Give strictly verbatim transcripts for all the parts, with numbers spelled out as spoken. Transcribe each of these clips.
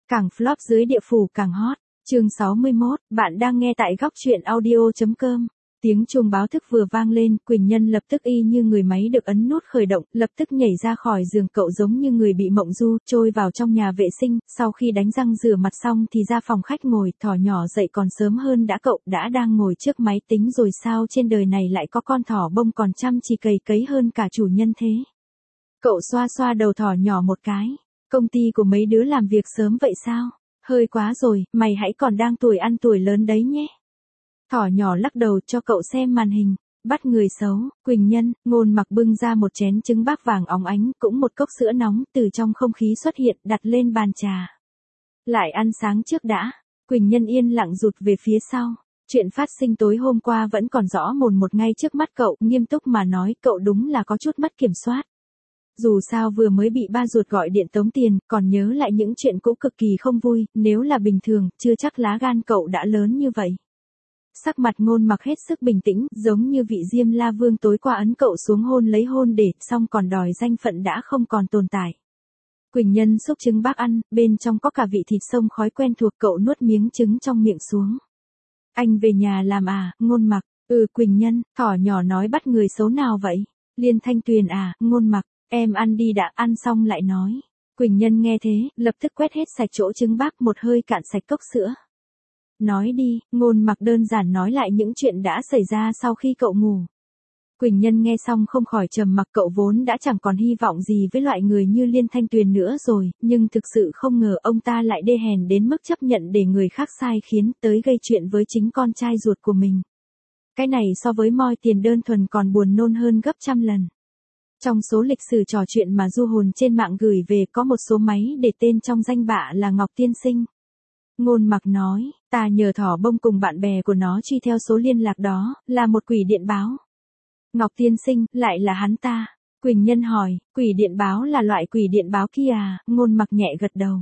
Càng flop dưới địa phủ càng hot. Chương sáu mươi mốt, bạn đang nghe tại góc truyện audio.com. Tiếng chuông báo thức vừa vang lên, Quỳnh Nhân lập tức y như người máy được ấn nút khởi động, lập tức nhảy ra khỏi giường, cậu giống như người bị mộng du, trôi vào trong nhà vệ sinh, sau khi đánh răng rửa mặt xong thì ra phòng khách ngồi, thỏ nhỏ dậy còn sớm hơn đã, cậu đã đang ngồi trước máy tính rồi sao trên đời này lại có con thỏ bông còn chăm chỉ cày cấy hơn cả chủ nhân thế. Cậu xoa xoa đầu thỏ nhỏ một cái, công ty của mấy đứa làm việc sớm vậy sao? Hơi quá rồi, mày hãy còn đang tuổi ăn tuổi lớn đấy nhé. Thỏ nhỏ lắc đầu cho cậu xem màn hình, bắt người xấu. Quỳnh Nhân, Ngôn Mặc bưng ra một chén trứng bác vàng óng ánh, cũng một cốc sữa nóng từ trong không khí xuất hiện, đặt lên bàn trà. Lại ăn sáng trước đã. Quỳnh Nhân yên lặng rụt về phía sau. Chuyện phát sinh tối hôm qua vẫn còn rõ mồn một ngay trước mắt cậu, nghiêm túc mà nói, cậu đúng là có chút mất kiểm soát. Dù sao vừa mới bị ba ruột gọi điện tống tiền, còn nhớ lại những chuyện cũ cực kỳ không vui, nếu là bình thường, chưa chắc lá gan cậu đã lớn như vậy. Sắc mặt Ngôn Mặc hết sức bình tĩnh, giống như vị Diêm La Vương tối qua ấn cậu xuống hôn lấy hôn để, xong còn đòi danh phận đã không còn tồn tại. Quỳnh Nhân xúc trứng bác ăn, bên trong có cả vị thịt sông khói quen thuộc, cậu nuốt miếng trứng trong miệng xuống. Anh về nhà làm à? Ngôn Mặc, ừ. Quỳnh Nhân, thỏ nhỏ nói bắt người xấu nào vậy? Liên Thanh Tuyền à? Ngôn Mặc, em ăn đi đã, ăn xong lại nói. Quỳnh Nhân nghe thế, lập tức quét hết sạch chỗ trứng bác, một hơi cạn sạch cốc sữa. Nói đi. Ngôn Mặc đơn giản nói lại những chuyện đã xảy ra sau khi cậu ngủ. Quỳnh Nhân nghe xong không khỏi trầm mặc, cậu vốn đã chẳng còn hy vọng gì với loại người như Liên Thanh Tuyền nữa rồi, nhưng thực sự không ngờ ông ta lại đê hèn đến mức chấp nhận để người khác sai khiến, tới gây chuyện với chính con trai ruột của mình. Cái này so với moi tiền đơn thuần còn buồn nôn hơn gấp trăm lần. Trong số lịch sử trò chuyện mà du hồn trên mạng gửi về có một số máy để tên trong danh bạ là Ngọc Tiên Sinh. Ngôn Mặc nói, ta nhờ thỏ bông cùng bạn bè của nó truy theo số liên lạc đó, là một quỷ điện báo. Ngọc Tiên Sinh, lại là hắn ta. Quỳnh Nhân hỏi, quỷ điện báo là loại quỷ điện báo kia à? Ngôn Mặc nhẹ gật đầu.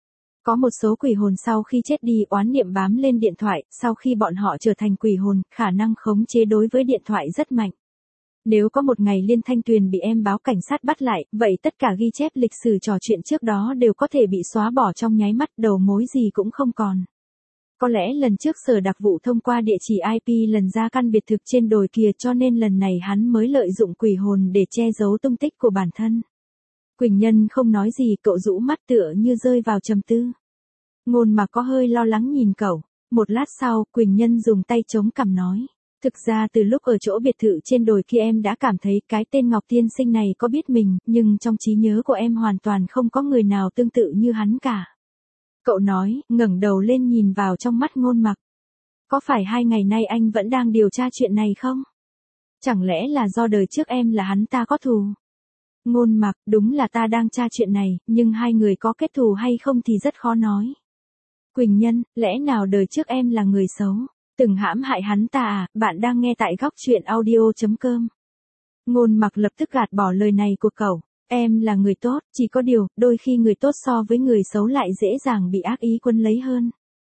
Có một số quỷ hồn sau khi chết đi oán niệm bám lên điện thoại, sau khi bọn họ trở thành quỷ hồn, khả năng khống chế đối với điện thoại rất mạnh. Nếu có một ngày Liên Thanh Tuyền bị em báo cảnh sát bắt lại, vậy tất cả ghi chép lịch sử trò chuyện trước đó đều có thể bị xóa bỏ trong nháy mắt, đầu mối gì cũng không còn. Có lẽ lần trước Sở Đặc Vụ thông qua địa chỉ i pê lần ra căn biệt thực trên đồi kia, cho nên lần này hắn mới lợi dụng quỷ hồn để che giấu tung tích của bản thân. Quỳnh Nhân không nói gì, cậu rũ mắt tựa như rơi vào trầm tư. Ngôn Mặc có hơi lo lắng nhìn cậu. Một lát sau, Quỳnh Nhân dùng tay chống cằm nói. Thực ra từ lúc ở chỗ biệt thự trên đồi kia em đã cảm thấy cái tên Ngọc Tiên Sinh này có biết mình, nhưng trong trí nhớ của em hoàn toàn không có người nào tương tự như hắn cả. Cậu nói, ngẩng đầu lên nhìn vào trong mắt Ngôn Mặc. Có phải hai ngày nay anh vẫn đang điều tra chuyện này không? Chẳng lẽ là do đời trước em là hắn ta có thù? Ngôn Mặc, đúng là ta đang tra chuyện này, nhưng hai người có kết thù hay không thì rất khó nói. Quỳnh Nhân, lẽ nào đời trước em là người xấu? Từng hãm hại hắn ta à? Bạn đang nghe tại góc truyện audio.com. Ngôn Mặc lập tức gạt bỏ lời này của cậu. Em là người tốt, chỉ có điều, đôi khi người tốt so với người xấu lại dễ dàng bị ác ý quấn lấy hơn.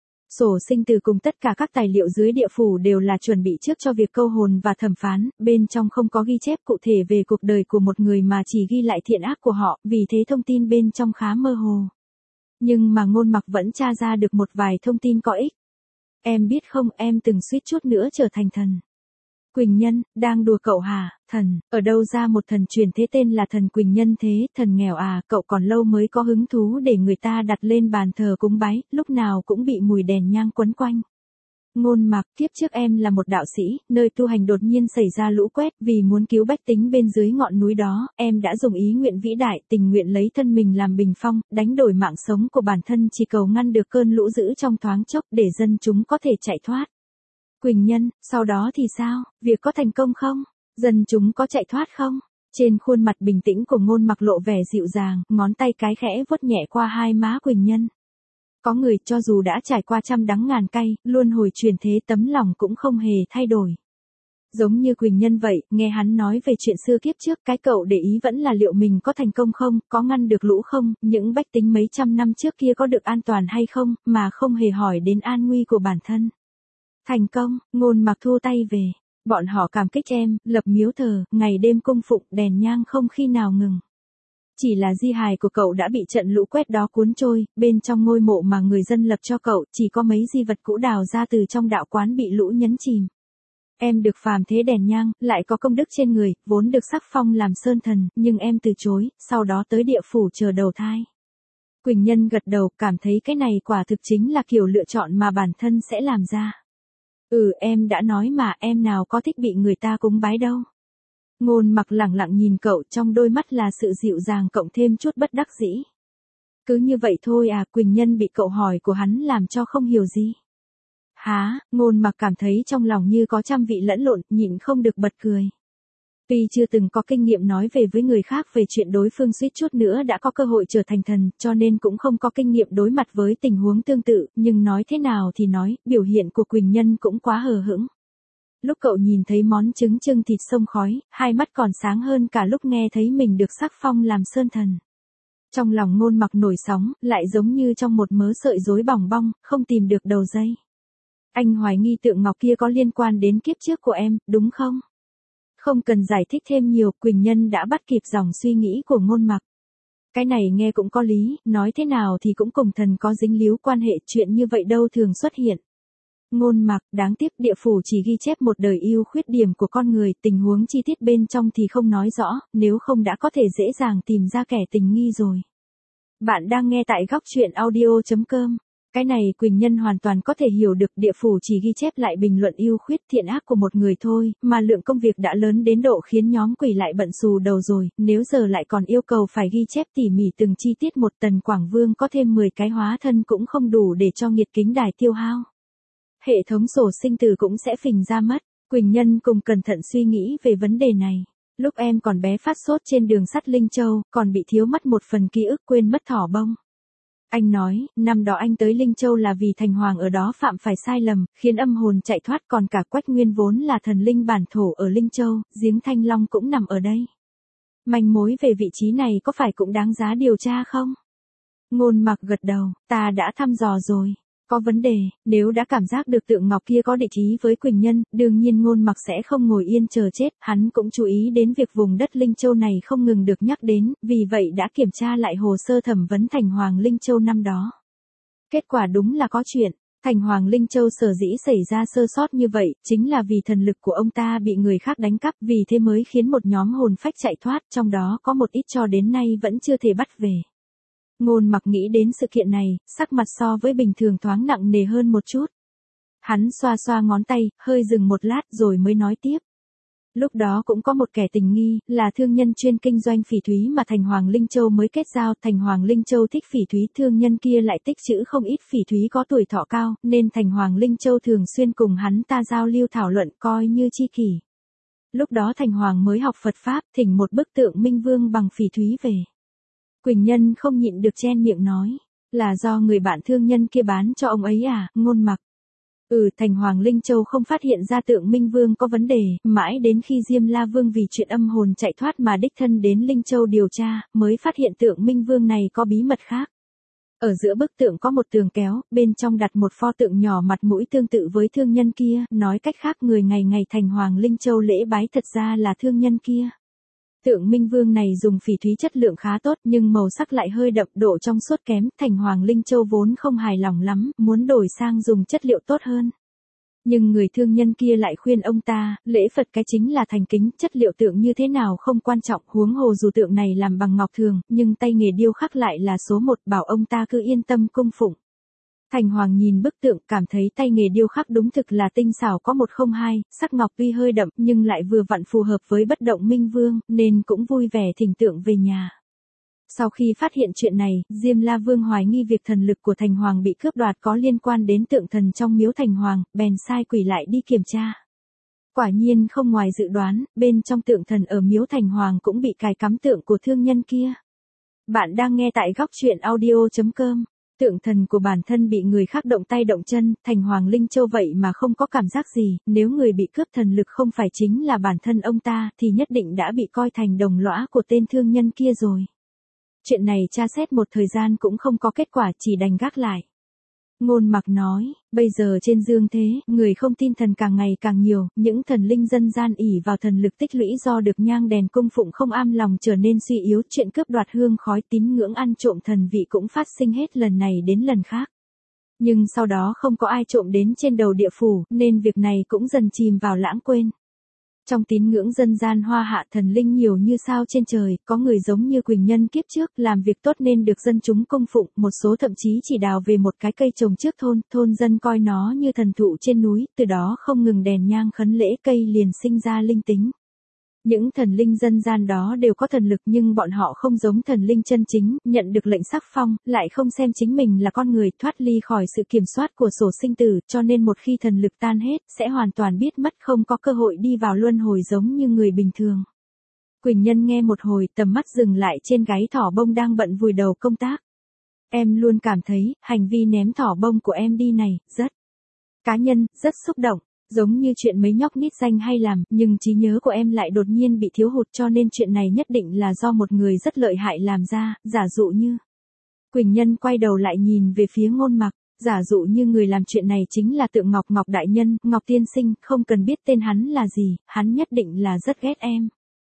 Sổ sinh tử cùng tất cả các tài liệu dưới địa phủ đều là chuẩn bị trước cho việc câu hồn và thẩm phán, bên trong không có ghi chép cụ thể về cuộc đời của một người mà chỉ ghi lại thiện ác của họ, vì thế thông tin bên trong khá mơ hồ. Nhưng mà Ngôn Mặc vẫn tra ra được một vài thông tin có ích. Em biết không, em từng suýt chút nữa trở thành thần. Quỳnh Nhân, đang đùa cậu hả? Thần, ở đâu ra một thần truyền thế tên là thần Quỳnh Nhân thế? Thần nghèo à? Cậu còn lâu mới có hứng thú để người ta đặt lên bàn thờ cúng bái, lúc nào cũng bị mùi đèn nhang quấn quanh. Ngôn Mặc, kiếp trước em là một đạo sĩ, nơi tu hành đột nhiên xảy ra lũ quét, vì muốn cứu bách tính bên dưới ngọn núi đó, em đã dùng ý nguyện vĩ đại, tình nguyện lấy thân mình làm bình phong, đánh đổi mạng sống của bản thân chỉ cầu ngăn được cơn lũ dữ trong thoáng chốc để dân chúng có thể chạy thoát. Quỳnh Nhân, sau đó thì sao? Việc có thành công không? Dân chúng có chạy thoát không? Trên khuôn mặt bình tĩnh của Ngôn Mặc lộ vẻ dịu dàng, ngón tay cái khẽ vuốt nhẹ qua hai má Quỳnh Nhân. Có người cho dù đã trải qua trăm đắng ngàn cay, luân hồi chuyển thế tấm lòng cũng không hề thay đổi. Giống như Quỳnh Nhân vậy, nghe hắn nói về chuyện xưa kiếp trước, cái cậu để ý vẫn là liệu mình có thành công không, có ngăn được lũ không, những bách tính mấy trăm năm trước kia có được an toàn hay không, mà không hề hỏi đến an nguy của bản thân. Thành công. Ngôn Mặc thu tay về. Bọn họ cảm kích em, lập miếu thờ, ngày đêm cung phụng, đèn nhang không khi nào ngừng. Chỉ là di hài của cậu đã bị trận lũ quét đó cuốn trôi, bên trong ngôi mộ mà người dân lập cho cậu, chỉ có mấy di vật cũ đào ra từ trong đạo quán bị lũ nhấn chìm. Em được phàm thế đèn nhang, lại có công đức trên người, vốn được sắc phong làm sơn thần, nhưng em từ chối, sau đó tới địa phủ chờ đầu thai. Quỳnh Nhân gật đầu, cảm thấy cái này quả thực chính là kiểu lựa chọn mà bản thân sẽ làm ra. Ừ, em đã nói mà, em nào có thích bị người ta cúng bái đâu. Ngôn Mặc lẳng lặng nhìn cậu, trong đôi mắt là sự dịu dàng cộng thêm chút bất đắc dĩ. Cứ như vậy thôi à? Quỳnh Nhân bị cậu hỏi của hắn làm cho không hiểu gì. Há? Ngôn Mặc cảm thấy trong lòng như có trăm vị lẫn lộn, nhịn không được bật cười. Tuy chưa từng có kinh nghiệm nói về với người khác về chuyện đối phương suýt chút nữa đã có cơ hội trở thành thần, cho nên cũng không có kinh nghiệm đối mặt với tình huống tương tự, nhưng nói thế nào thì nói, biểu hiện của Quỳnh Nhân cũng quá hờ hững. Lúc cậu nhìn thấy món trứng trưng thịt sông khói, hai mắt còn sáng hơn cả lúc nghe thấy mình được sắc phong làm sơn thần. Trong lòng Ngôn Mặc nổi sóng, lại giống như trong một mớ sợi rối bòng bong, không tìm được đầu dây. Anh hoài nghi tượng ngọc kia có liên quan đến kiếp trước của em, đúng không? Không cần giải thích thêm nhiều, Quỳnh Nhân đã bắt kịp dòng suy nghĩ của Ngôn Mặc. Cái này nghe cũng có lý, nói thế nào thì cũng cùng thần có dính líu quan hệ, chuyện như vậy đâu thường xuất hiện. Ngôn Mặc, đáng tiếc địa phủ chỉ ghi chép một đời ưu khuyết điểm của con người, tình huống chi tiết bên trong thì không nói rõ, nếu không đã có thể dễ dàng tìm ra kẻ tình nghi rồi. Bạn đang nghe tại góc truyện audio chấm com. Cái này Quỳnh Nhân hoàn toàn có thể hiểu được, địa phủ chỉ ghi chép lại bình luận ưu khuyết thiện ác của một người thôi, mà lượng công việc đã lớn đến độ khiến nhóm quỷ lại bận xù đầu rồi, nếu giờ lại còn yêu cầu phải ghi chép tỉ mỉ từng chi tiết một, Tần Quảng Vương có thêm mười cái hóa thân cũng không đủ để cho nghiệt kính đài tiêu hao. Hệ thống sổ sinh tử cũng sẽ phình ra mất. Quỳnh Nhân cùng cẩn thận suy nghĩ về vấn đề này. Lúc em còn bé phát sốt trên đường sắt Linh Châu, còn bị thiếu mất một phần ký ức, quên mất thỏ bông. Anh nói, năm đó anh tới Linh Châu là vì Thành Hoàng ở đó phạm phải sai lầm, khiến âm hồn chạy thoát, còn cả Quách Nguyên vốn là thần linh bản thổ ở Linh Châu, giếng Thanh Long cũng nằm ở đây. Manh mối về vị trí này có phải cũng đáng giá điều tra không? Ngôn Mặc gật đầu, ta đã thăm dò rồi. Có vấn đề, nếu đã cảm giác được tượng ngọc kia có địa chí với Quỳnh Nhân, đương nhiên Ngôn Mặc sẽ không ngồi yên chờ chết, hắn cũng chú ý đến việc vùng đất Linh Châu này không ngừng được nhắc đến, vì vậy đã kiểm tra lại hồ sơ thẩm vấn Thành Hoàng Linh Châu năm đó. Kết quả đúng là có chuyện, Thành Hoàng Linh Châu sở dĩ xảy ra sơ sót như vậy, chính là vì thần lực của ông ta bị người khác đánh cắp, vì thế mới khiến một nhóm hồn phách chạy thoát, trong đó có một ít cho đến nay vẫn chưa thể bắt về. Ngôn Mặc nghĩ đến sự kiện này, sắc mặt so với bình thường thoáng nặng nề hơn một chút. Hắn xoa xoa ngón tay, hơi dừng một lát rồi mới nói tiếp. Lúc đó cũng có một kẻ tình nghi, là thương nhân chuyên kinh doanh phỉ thúy mà Thành Hoàng Linh Châu mới kết giao. Thành Hoàng Linh Châu thích phỉ thúy, thương nhân kia lại tích trữ không ít phỉ thúy có tuổi thọ cao, nên Thành Hoàng Linh Châu thường xuyên cùng hắn ta giao lưu thảo luận, coi như tri kỷ. Lúc đó Thành Hoàng mới học Phật Pháp, thỉnh một bức tượng Minh Vương bằng phỉ thúy về. Quỳnh Nhân không nhịn được chen miệng nói, là do người bạn thương nhân kia bán cho ông ấy à? Ngôn Mặc. Ừ, Thành Hoàng Linh Châu không phát hiện ra tượng Minh Vương có vấn đề, mãi đến khi Diêm La Vương vì chuyện âm hồn chạy thoát mà đích thân đến Linh Châu điều tra, mới phát hiện tượng Minh Vương này có bí mật khác. Ở giữa bức tượng có một tường kéo, bên trong đặt một pho tượng nhỏ mặt mũi tương tự với thương nhân kia, nói cách khác người ngày ngày Thành Hoàng Linh Châu lễ bái thật ra là thương nhân kia. Tượng Minh Vương này dùng phỉ thúy chất lượng khá tốt nhưng màu sắc lại hơi đậm, độ trong suốt kém, Thành Hoàng Linh Châu vốn không hài lòng lắm, muốn đổi sang dùng chất liệu tốt hơn. Nhưng người thương nhân kia lại khuyên ông ta, lễ Phật cái chính là thành kính, chất liệu tượng như thế nào không quan trọng, huống hồ dù tượng này làm bằng ngọc thường, nhưng tay nghề điêu khắc lại là số một, bảo ông ta cứ yên tâm cung phụng. Thành Hoàng nhìn bức tượng, cảm thấy tay nghề điêu khắc đúng thực là tinh xảo có một không hai, sắc ngọc tuy hơi đậm nhưng lại vừa vặn phù hợp với bất động Minh Vương, nên cũng vui vẻ thỉnh tượng về nhà. Sau khi phát hiện chuyện này, Diêm La Vương hoài nghi việc thần lực của Thành Hoàng bị cướp đoạt có liên quan đến tượng thần trong miếu Thành Hoàng, bèn sai quỷ lại đi kiểm tra. Quả nhiên không ngoài dự đoán, bên trong tượng thần ở miếu Thành Hoàng cũng bị cài cắm tượng của thương nhân kia. Bạn đang nghe tại góc truyện audio chấm com. Tượng thần của bản thân bị người khác động tay động chân, Thành Hoàng Linh Châu vậy mà không có cảm giác gì, nếu người bị cướp thần lực không phải chính là bản thân ông ta, thì nhất định đã bị coi thành đồng lõa của tên thương nhân kia rồi. Chuyện này tra xét một thời gian cũng không có kết quả, chỉ đành gác lại. Ngôn Mặc nói, bây giờ trên dương thế, người không tin thần càng ngày càng nhiều, những thần linh dân gian ỷ vào thần lực tích lũy do được nhang đèn cung phụng không am lòng trở nên suy yếu, chuyện cướp đoạt hương khói tín ngưỡng ăn trộm thần vị cũng phát sinh hết lần này đến lần khác. Nhưng sau đó không có ai trộm đến trên đầu địa phủ, nên việc này cũng dần chìm vào lãng quên. Trong tín ngưỡng dân gian Hoa Hạ thần linh nhiều như sao trên trời, có người giống như Quỳnh Nhân kiếp trước làm việc tốt nên được dân chúng cung phụng, một số thậm chí chỉ đào về một cái cây trồng trước thôn, thôn dân coi nó như thần thụ trên núi, từ đó không ngừng đèn nhang khấn lễ cây liền sinh ra linh tính. Những thần linh dân gian đó đều có thần lực nhưng bọn họ không giống thần linh chân chính, nhận được lệnh sắc phong, lại không xem chính mình là con người thoát ly khỏi sự kiểm soát của sổ sinh tử, cho nên một khi thần lực tan hết, sẽ hoàn toàn biết mất không có cơ hội đi vào luân hồi giống như người bình thường. Quỳnh Nhân nghe một hồi, tầm mắt dừng lại trên gáy thỏ bông đang bận vùi đầu công tác. Em luôn cảm thấy, hành vi ném thỏ bông của em đi này, rất cá nhân, rất xúc động. Giống như chuyện mấy nhóc nít danh hay làm, nhưng trí nhớ của em lại đột nhiên bị thiếu hụt cho nên chuyện này nhất định là do một người rất lợi hại làm ra, giả dụ như. Quỳnh Nhân quay đầu lại nhìn về phía Ngôn Mặc, giả dụ như người làm chuyện này chính là Tượng Ngọc Ngọc Đại Nhân, Ngọc Tiên Sinh, không cần biết tên hắn là gì, hắn nhất định là rất ghét em.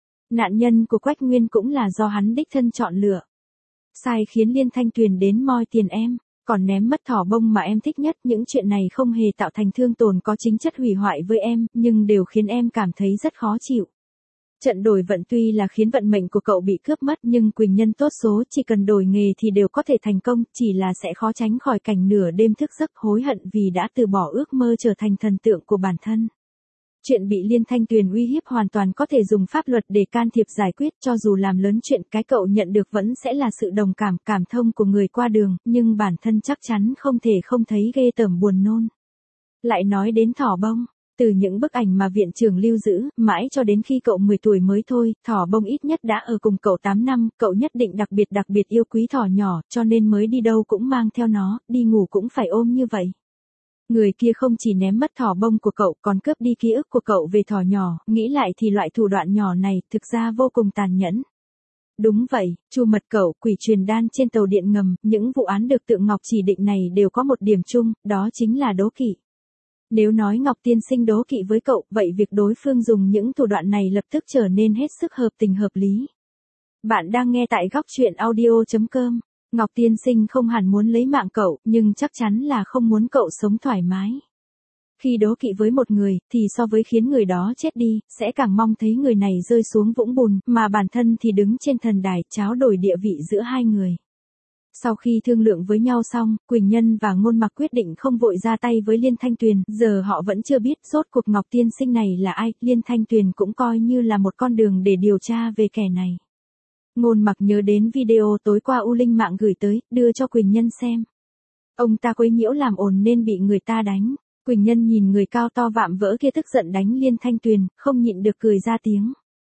Nạn nhân của Quách Nguyên cũng là do hắn đích thân chọn lựa. Sai khiến Liên Thanh Tuyền đến moi tiền em. Còn ném mất thỏ bông mà em thích nhất, những chuyện này không hề tạo thành thương tổn có chính chất hủy hoại với em, nhưng đều khiến em cảm thấy rất khó chịu. Trận đổi vận tuy là khiến vận mệnh của cậu bị cướp mất nhưng Quỳnh Nhân tốt số, chỉ cần đổi nghề thì đều có thể thành công, chỉ là sẽ khó tránh khỏi cảnh nửa đêm thức giấc hối hận vì đã từ bỏ ước mơ trở thành thần tượng của bản thân. Chuyện bị Liên Thanh Tuyền uy hiếp hoàn toàn có thể dùng pháp luật để can thiệp giải quyết, cho dù làm lớn chuyện cái cậu nhận được vẫn sẽ là sự đồng cảm, cảm thông của người qua đường, nhưng bản thân chắc chắn không thể không thấy ghê tởm buồn nôn. Lại nói đến thỏ bông, từ những bức ảnh mà viện trưởng lưu giữ, mãi cho đến khi cậu mười tuổi mới thôi, thỏ bông ít nhất đã ở cùng cậu tám năm, cậu nhất định đặc biệt đặc biệt yêu quý thỏ nhỏ, cho nên mới đi đâu cũng mang theo nó, đi ngủ cũng phải ôm như vậy. Người kia không chỉ ném mất thỏ bông của cậu còn cướp đi ký ức của cậu về thỏ nhỏ, nghĩ lại thì loại thủ đoạn nhỏ này thực ra vô cùng tàn nhẫn. Đúng vậy, Chu Mật Cẩu, quỷ truyền đan trên tàu điện ngầm, những vụ án được Tượng Ngọc chỉ định này đều có một điểm chung, đó chính là đố kỵ. Nếu nói Ngọc Tiên Sinh đố kỵ với cậu, vậy việc đối phương dùng những thủ đoạn này lập tức trở nên hết sức hợp tình hợp lý. Bạn đang nghe tại góc truyện audio chấm com. Ngọc Tiên Sinh không hẳn muốn lấy mạng cậu, nhưng chắc chắn là không muốn cậu sống thoải mái. Khi đố kỵ với một người, thì so với khiến người đó chết đi, sẽ càng mong thấy người này rơi xuống vũng bùn, mà bản thân thì đứng trên thần đài, tráo đổi địa vị giữa hai người. Sau khi thương lượng với nhau xong, Quỳnh Nhân và Ngôn Mặc quyết định không vội ra tay với Liên Thanh Tuyền, giờ họ vẫn chưa biết rốt cuộc Ngọc Tiên Sinh này là ai, Liên Thanh Tuyền cũng coi như là một con đường để điều tra về kẻ này. Ngôn Mặc nhớ đến video tối qua U Linh Mạng gửi tới, đưa cho Quỳnh Nhân xem. Ông ta quấy nhiễu làm ồn nên bị người ta đánh. Quỳnh Nhân nhìn người cao to vạm vỡ kia tức giận đánh Liên Thanh Tuyền, không nhịn được cười ra tiếng.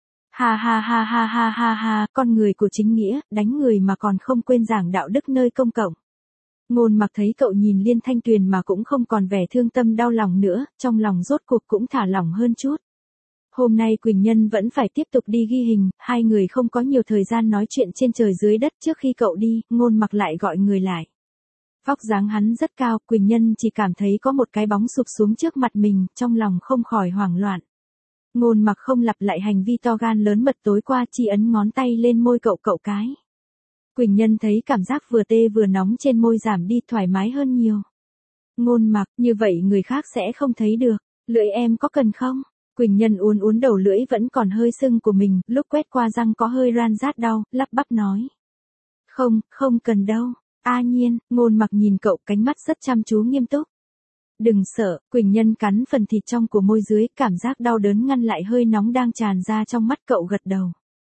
Ha ha ha ha ha ha ha, con người của chính nghĩa, đánh người mà còn không quên giảng đạo đức nơi công cộng. Ngôn Mặc thấy cậu nhìn Liên Thanh Tuyền mà cũng không còn vẻ thương tâm đau lòng nữa, trong lòng rốt cuộc cũng thả lỏng hơn chút. Hôm nay Quỳnh Nhân vẫn phải tiếp tục đi ghi hình, hai người không có nhiều thời gian nói chuyện trên trời dưới đất. Trước khi cậu đi, Ngôn Mặc lại gọi người lại. Vóc dáng hắn rất cao, Quỳnh Nhân chỉ cảm thấy có một cái bóng sụp xuống trước mặt mình, trong lòng không khỏi hoảng loạn. Ngôn Mặc không lặp lại hành vi to gan lớn mật tối qua, chỉ ấn ngón tay lên môi cậu cậu cái. Quỳnh Nhân thấy cảm giác vừa tê vừa nóng trên môi giảm đi, thoải mái hơn nhiều. Ngôn Mặc, như vậy người khác sẽ không thấy được, lưỡi em có cần không? Quỳnh Nhân uốn uốn đầu lưỡi vẫn còn hơi sưng của mình, lúc quét qua răng có hơi ran rát đau, lắp bắp nói. Không, không cần đâu. A Nhiên, Ngôn Mặc nhìn cậu, cánh mắt rất chăm chú nghiêm túc. Đừng sợ, Quỳnh Nhân cắn phần thịt trong của môi dưới, cảm giác đau đớn ngăn lại hơi nóng đang tràn ra trong mắt cậu, gật đầu.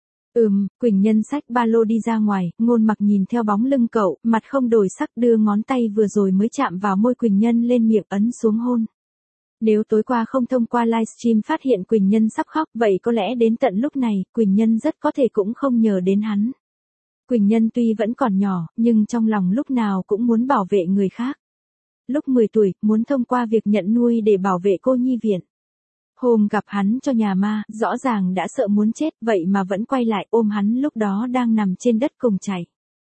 Ừm, Quỳnh Nhân xách ba lô đi ra ngoài, Ngôn Mặc nhìn theo bóng lưng cậu, mặt không đổi sắc, đưa ngón tay vừa rồi mới chạm vào môi Quỳnh Nhân lên miệng ấn xuống hôn. Nếu tối qua không thông qua livestream phát hiện Quỳnh Nhân sắp khóc, vậy có lẽ đến tận lúc này, Quỳnh Nhân rất có thể cũng không nhờ đến hắn. Quỳnh Nhân tuy vẫn còn nhỏ, nhưng trong lòng lúc nào cũng muốn bảo vệ người khác. Lúc mười tuổi, muốn thông qua việc nhận nuôi để bảo vệ cô nhi viện. Hôm gặp hắn cho nhà ma, rõ ràng đã sợ muốn chết, vậy mà vẫn quay lại ôm hắn lúc đó đang nằm trên đất cùng chảy.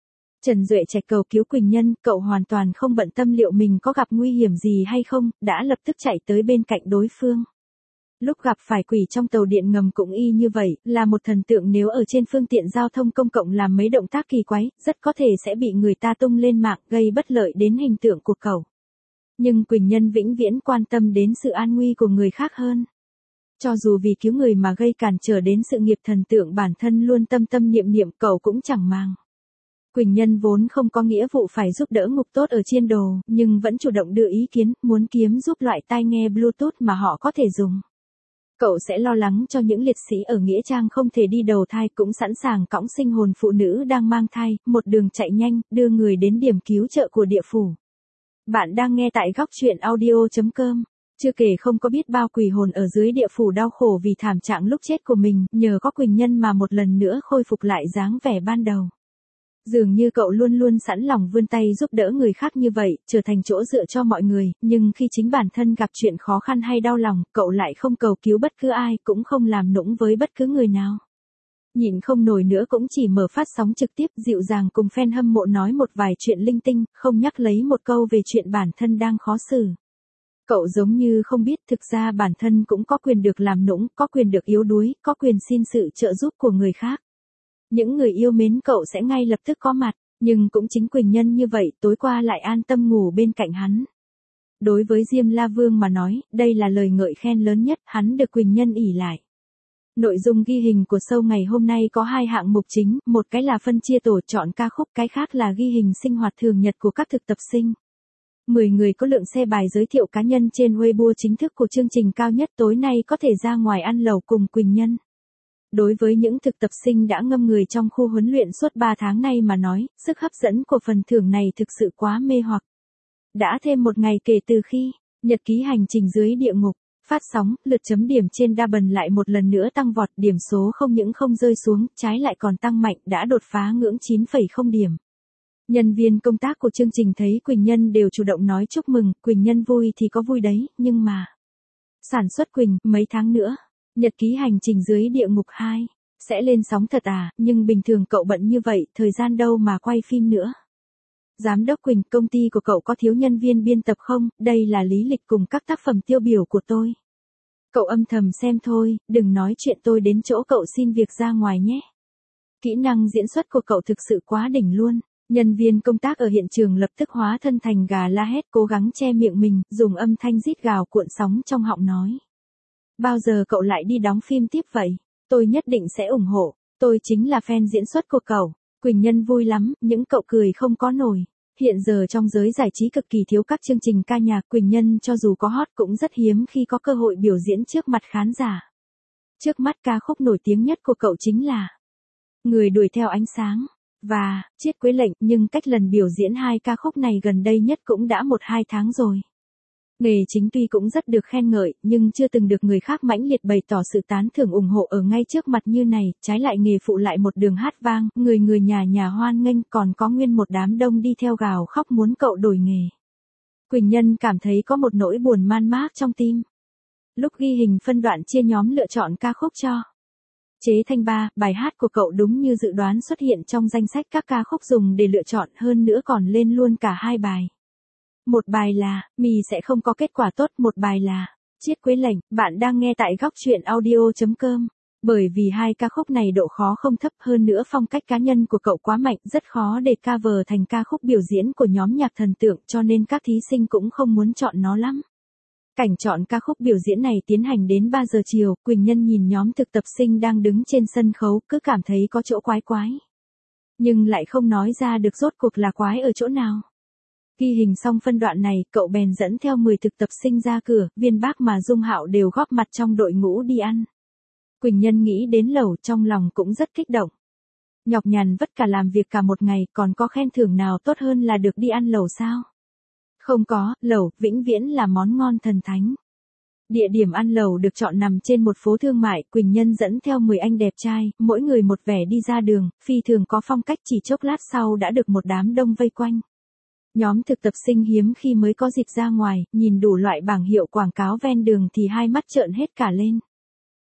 Trần Duệ Trạch cầu cứu Quỳnh Nhân, cậu hoàn toàn không bận tâm liệu mình có gặp nguy hiểm gì hay không, đã lập tức chạy tới bên cạnh đối phương. Lúc gặp phải quỷ trong tàu điện ngầm cũng y như vậy, là một thần tượng nếu ở trên phương tiện giao thông công cộng làm mấy động tác kỳ quái, rất có thể sẽ bị người ta tung lên mạng gây bất lợi đến hình tượng của cậu. Nhưng Quỳnh Nhân vĩnh viễn quan tâm đến sự an nguy của người khác hơn. Cho dù vì cứu người mà gây cản trở đến sự nghiệp thần tượng bản thân luôn tâm tâm niệm niệm cậu cũng chẳng màng. Quỳnh Nhân vốn không có nghĩa vụ phải giúp đỡ ngục tốt ở chiên đồ, nhưng vẫn chủ động đưa ý kiến, muốn kiếm giúp loại tai nghe Bluetooth mà họ có thể dùng. Cậu sẽ lo lắng cho những liệt sĩ ở Nghĩa Trang không thể đi đầu thai, cũng sẵn sàng cõng sinh hồn phụ nữ đang mang thai, một đường chạy nhanh, đưa người đến điểm cứu trợ của địa phủ. Bạn đang nghe tại góc truyện audio chấm com. Chưa kể không có biết bao quỷ hồn ở dưới địa phủ đau khổ vì thảm trạng lúc chết của mình, nhờ có Quỳnh Nhân mà một lần nữa khôi phục lại dáng vẻ ban đầu. Dường như cậu luôn luôn sẵn lòng vươn tay giúp đỡ người khác như vậy, trở thành chỗ dựa cho mọi người, nhưng khi chính bản thân gặp chuyện khó khăn hay đau lòng, cậu lại không cầu cứu bất cứ ai, cũng không làm nũng với bất cứ người nào. Nhịn không nổi nữa cũng chỉ mở phát sóng trực tiếp dịu dàng cùng fan hâm mộ nói một vài chuyện linh tinh, không nhắc lấy một câu về chuyện bản thân đang khó xử. Cậu giống như không biết thực ra bản thân cũng có quyền được làm nũng, có quyền được yếu đuối, có quyền xin sự trợ giúp của người khác. Những người yêu mến cậu sẽ ngay lập tức có mặt, nhưng cũng chính Quỳnh Nhân như vậy tối qua lại an tâm ngủ bên cạnh hắn. Đối với Diêm La Vương mà nói, đây là lời ngợi khen lớn nhất, hắn được Quỳnh Nhân ỷ lại. Nội dung ghi hình của show ngày hôm nay có hai hạng mục chính, một cái là phân chia tổ chọn ca khúc, cái khác là ghi hình sinh hoạt thường nhật của các thực tập sinh. mười người có lượng xe bài giới thiệu cá nhân trên Weibo chính thức của chương trình cao nhất tối nay có thể ra ngoài ăn lẩu cùng Quỳnh Nhân. Đối với những thực tập sinh đã ngâm người trong khu huấn luyện suốt ba tháng nay mà nói, sức hấp dẫn của phần thưởng này thực sự quá mê hoặc. Đã thêm một ngày kể từ khi nhật ký hành trình dưới địa ngục phát sóng, lượt chấm điểm trên Douban lại một lần nữa tăng vọt, điểm số không những không rơi xuống, trái lại còn tăng mạnh, đã đột phá ngưỡng chín phẩy không điểm. Nhân viên công tác của chương trình thấy Quỳnh Nhân đều chủ động nói chúc mừng, Quỳnh Nhân vui thì có vui đấy, nhưng mà sản xuất Quỳnh, mấy tháng nữa nhật ký hành trình dưới địa ngục hai sẽ lên sóng thật à, nhưng bình thường cậu bận như vậy, thời gian đâu mà quay phim nữa. Giám đốc Quỳnh, công ty của cậu có thiếu nhân viên biên tập không? Đây là lý lịch cùng các tác phẩm tiêu biểu của tôi. Cậu âm thầm xem thôi, đừng nói chuyện tôi đến chỗ cậu xin việc ra ngoài nhé. Kỹ năng diễn xuất của cậu thực sự quá đỉnh luôn. Nhân viên công tác ở hiện trường lập tức hóa thân thành gà la hét, cố gắng che miệng mình, dùng âm thanh rít gào cuộn sóng trong họng nói. Bao giờ cậu lại đi đóng phim tiếp vậy? Tôi nhất định sẽ ủng hộ, tôi chính là fan diễn xuất của cậu. Quỳnh Nhân vui lắm, những cậu cười không có nổi. Hiện giờ trong giới giải trí cực kỳ thiếu các chương trình ca nhạc, Quỳnh Nhân cho dù có hot cũng rất hiếm khi có cơ hội biểu diễn trước mặt khán giả. Trước mắt ca khúc nổi tiếng nhất của cậu chính là Người đuổi theo ánh sáng và Chiết Quế Lệnh, nhưng cách lần biểu diễn hai ca khúc này gần đây nhất cũng đã một hai tháng rồi. Nghề chính tuy cũng rất được khen ngợi, nhưng chưa từng được người khác mãnh liệt bày tỏ sự tán thưởng ủng hộ ở ngay trước mặt như này, trái lại nghề phụ lại một đường hát vang, người người nhà nhà hoan nghênh, còn có nguyên một đám đông đi theo gào khóc muốn cậu đổi nghề. Quỳnh Nhân cảm thấy có một nỗi buồn man mác trong tim. Lúc ghi hình phân đoạn chia nhóm lựa chọn ca khúc cho Chế Thanh Ba, bài hát của cậu đúng như dự đoán xuất hiện trong danh sách các ca khúc dùng để lựa chọn, hơn nữa còn lên luôn cả hai bài. Một bài là Mì sẽ không có kết quả tốt, một bài là Chiết Quế Lệnh. Bạn đang nghe tại góc truyện audio chấm com. Bởi vì hai ca khúc này độ khó không thấp, hơn nữa phong cách cá nhân của cậu quá mạnh, rất khó để cover thành ca khúc biểu diễn của nhóm nhạc thần tượng, cho nên các thí sinh cũng không muốn chọn nó lắm. Cảnh chọn ca khúc biểu diễn này tiến hành đến ba giờ chiều, Quỳnh Nhân nhìn nhóm thực tập sinh đang đứng trên sân khấu, cứ cảm thấy có chỗ quái quái. Nhưng lại không nói ra được rốt cuộc là quái ở chỗ nào. Ghi hình xong phân đoạn này, cậu bèn dẫn theo mười thực tập sinh ra cửa, Viên Bác mà Dung Hạo đều góp mặt trong đội ngũ đi ăn. Quỳnh Nhân nghĩ đến lẩu trong lòng cũng rất kích động. Nhọc nhằn vất cả làm việc cả một ngày, còn có khen thưởng nào tốt hơn là được đi ăn lẩu sao? Không có, lẩu vĩnh viễn là món ngon thần thánh. Địa điểm ăn lẩu được chọn nằm trên một phố thương mại, Quỳnh Nhân dẫn theo mười anh đẹp trai, mỗi người một vẻ đi ra đường, phi thường có phong cách, chỉ chốc lát sau đã được một đám đông vây quanh. Nhóm thực tập sinh hiếm khi mới có dịp ra ngoài, nhìn đủ loại bảng hiệu quảng cáo ven đường thì hai mắt trợn hết cả lên.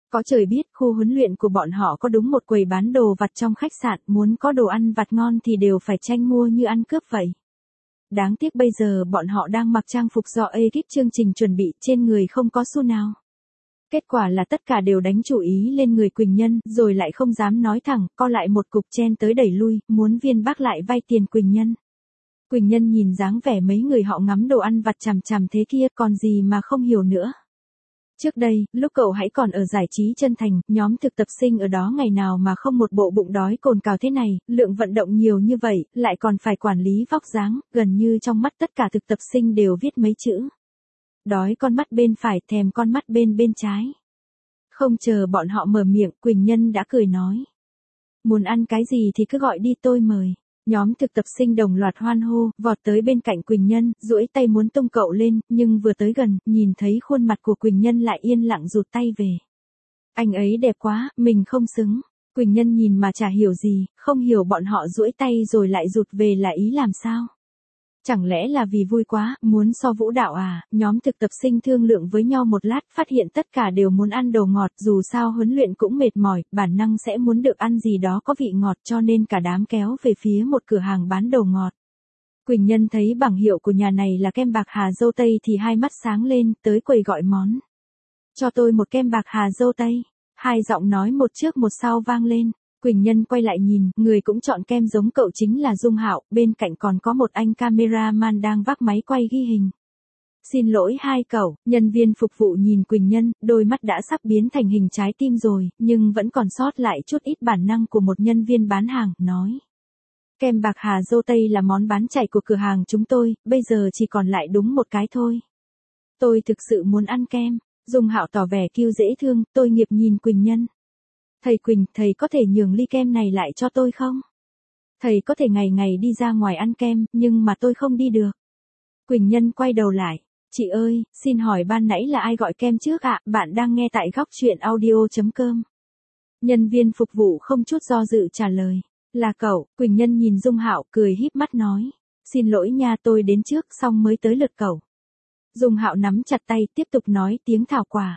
Có trời biết khu huấn luyện của bọn họ có đúng một quầy bán đồ vặt trong khách sạn, muốn có đồ ăn vặt ngon thì đều phải tranh mua như ăn cướp vậy. Đáng tiếc bây giờ bọn họ đang mặc trang phục do ekip chương trình chuẩn bị, trên người không có xu nào. Kết quả là tất cả đều đánh chủ ý lên người Quỳnh Nhân, rồi lại không dám nói thẳng, co lại một cục chen tới đẩy lui, muốn viên bác lại vay tiền Quỳnh Nhân. Quỳnh Nhân nhìn dáng vẻ mấy người họ ngắm đồ ăn vặt chằm chằm thế kia còn gì mà không hiểu nữa. Trước đây, lúc cậu hãy còn ở giải trí chân thành, nhóm thực tập sinh ở đó ngày nào mà không một bộ bụng đói cồn cào thế này, lượng vận động nhiều như vậy, lại còn phải quản lý vóc dáng, gần như trong mắt tất cả thực tập sinh đều viết mấy chữ. Đói con mắt bên phải, thèm con mắt bên bên trái. Không chờ bọn họ mở miệng, Quỳnh Nhân đã cười nói. Muốn ăn cái gì thì cứ gọi đi tôi mời. Nhóm thực tập sinh đồng loạt hoan hô, vọt tới bên cạnh Quỳnh Nhân, duỗi tay muốn tung cậu lên, nhưng vừa tới gần, nhìn thấy khuôn mặt của Quỳnh Nhân lại yên lặng rụt tay về. Anh ấy đẹp quá, mình không xứng. Quỳnh Nhân nhìn mà chả hiểu gì, không hiểu bọn họ duỗi tay rồi lại rụt về là ý làm sao. Chẳng lẽ là vì vui quá, muốn so vũ đạo à? Nhóm thực tập sinh thương lượng với nhau một lát, phát hiện tất cả đều muốn ăn đồ ngọt, dù sao huấn luyện cũng mệt mỏi, bản năng sẽ muốn được ăn gì đó có vị ngọt, cho nên cả đám kéo về phía một cửa hàng bán đồ ngọt. Quỳnh Nhân thấy bảng hiệu của nhà này là kem bạc hà dâu tây thì hai mắt sáng lên, tới quầy gọi món. Cho tôi một kem bạc hà dâu tây. Hai giọng nói một trước một sau vang lên. Quỳnh Nhân quay lại nhìn, người cũng chọn kem giống cậu chính là Dung Hạo, bên cạnh còn có một anh cameraman đang vác máy quay ghi hình. Xin lỗi hai cậu, nhân viên phục vụ nhìn Quỳnh Nhân, đôi mắt đã sắp biến thành hình trái tim rồi, nhưng vẫn còn sót lại chút ít bản năng của một nhân viên bán hàng, nói. Kem bạc hà dâu tây là món bán chạy của cửa hàng chúng tôi, bây giờ chỉ còn lại đúng một cái thôi. Tôi thực sự muốn ăn kem. Dung Hạo tỏ vẻ kiêu dễ thương, tôi nghiệp nhìn Quỳnh Nhân. Thầy Quỳnh, thầy có thể nhường ly kem này lại cho tôi không? Thầy có thể ngày ngày đi ra ngoài ăn kem, nhưng mà tôi không đi được. Quỳnh Nhân quay đầu lại. Chị ơi, xin hỏi ban nãy là ai gọi kem trước ạ? Bạn đang nghe tại góc truyện audio chấm com. Nhân viên phục vụ không chút do dự trả lời. Là cậu. Quỳnh Nhân nhìn Dung Hạo cười híp mắt nói. Xin lỗi nha, tôi đến trước xong mới tới lượt cậu. Dung Hạo nắm chặt tay tiếp tục nói tiếng thảo quả.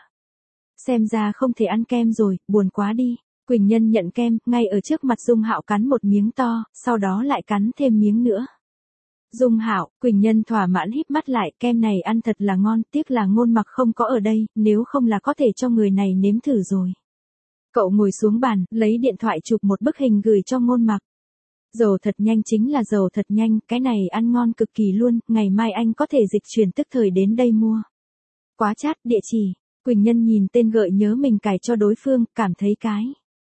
Xem ra không thể ăn kem rồi, buồn quá đi. Quỳnh Nhân nhận kem, ngay ở trước mặt Dung Hạo cắn một miếng to, sau đó lại cắn thêm miếng nữa. Dung Hạo, Quỳnh Nhân thỏa mãn híp mắt lại, kem này ăn thật là ngon, tiếc là Ngôn Mặc không có ở đây, nếu không là có thể cho người này nếm thử rồi. Cậu ngồi xuống bàn, lấy điện thoại chụp một bức hình gửi cho Ngôn Mặc. Dầu thật nhanh chính là dầu thật nhanh, cái này ăn ngon cực kỳ luôn, ngày mai anh có thể dịch chuyển tức thời đến đây mua. Quá chát, địa chỉ. Quỳnh Nhân nhìn tên gợi nhớ mình cài cho đối phương, cảm thấy cái.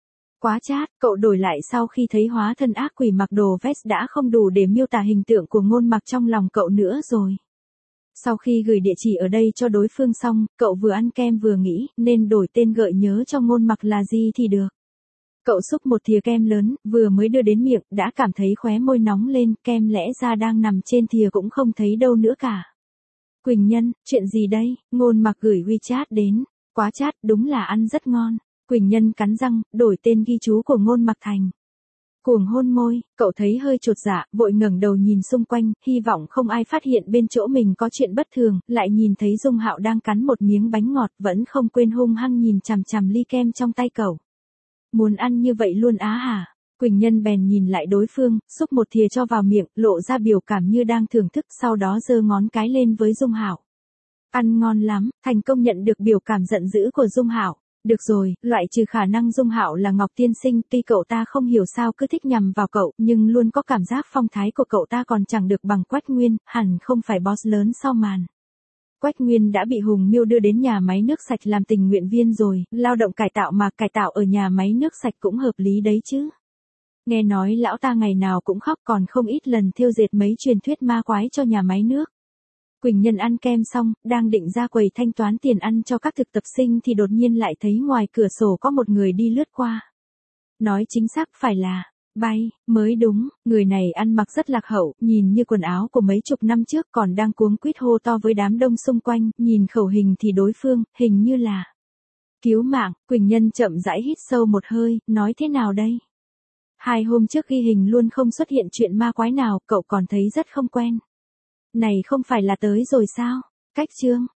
Quá chát, cậu đổi lại sau khi thấy hóa thân ác quỷ mặc đồ vest đã không đủ để miêu tả hình tượng của Ngôn Mặc trong lòng cậu nữa rồi. Sau khi gửi địa chỉ ở đây cho đối phương xong, cậu vừa ăn kem vừa nghĩ, nên đổi tên gợi nhớ cho Ngôn Mặc là gì thì được. Cậu xúc một thìa kem lớn, vừa mới đưa đến miệng, đã cảm thấy khóe môi nóng lên, kem lẽ ra đang nằm trên thìa cũng không thấy đâu nữa cả. Quỳnh Nhân, chuyện gì đây? Ngôn Mặc gửi WeChat đến. Quá chát, đúng là ăn rất ngon. Quỳnh Nhân cắn răng, đổi tên ghi chú của Ngôn Mặc thành. Cuồng hôn môi, cậu thấy hơi chột dạ, vội ngẩng đầu nhìn xung quanh, hy vọng không ai phát hiện bên chỗ mình có chuyện bất thường, lại nhìn thấy Dung Hạo đang cắn một miếng bánh ngọt, vẫn không quên hung hăng nhìn chằm chằm ly kem trong tay cậu. Muốn ăn như vậy luôn á hả? Quỳnh Nhân bèn nhìn lại đối phương, xúc một thìa cho vào miệng, lộ ra biểu cảm như đang thưởng thức, sau đó giơ ngón cái lên với Dung Hạo. Ăn ngon lắm, thành công nhận được biểu cảm giận dữ của Dung Hạo. Được rồi, loại trừ khả năng Dung Hạo là Ngọc Tiên Sinh, tuy cậu ta không hiểu sao cứ thích nhằm vào cậu, nhưng luôn có cảm giác phong thái của cậu ta còn chẳng được bằng Quách Nguyên, hẳn không phải boss lớn sau màn. Quách Nguyên đã bị Hùng Miêu đưa đến nhà máy nước sạch làm tình nguyện viên rồi, lao động cải tạo mà cải tạo ở nhà máy nước sạch cũng hợp lý đấy chứ. Nghe nói lão ta ngày nào cũng khóc còn không ít lần thiêu dệt mấy truyền thuyết ma quái cho nhà máy nước. Quỳnh Nhân ăn kem xong, đang định ra quầy thanh toán tiền ăn cho các thực tập sinh thì đột nhiên lại thấy ngoài cửa sổ có một người đi lướt qua. Nói chính xác phải là, bay, mới đúng, người này ăn mặc rất lạc hậu, nhìn như quần áo của mấy chục năm trước còn đang cuống quýt hô to với đám đông xung quanh, nhìn khẩu hình thì đối phương, hình như là cứu mạng. Quỳnh Nhân chậm rãi hít sâu một hơi, nói thế nào đây? Hai hôm trước ghi hình luôn không xuất hiện chuyện ma quái nào, cậu còn thấy rất không quen. Này không phải là tới rồi sao? Cách chương,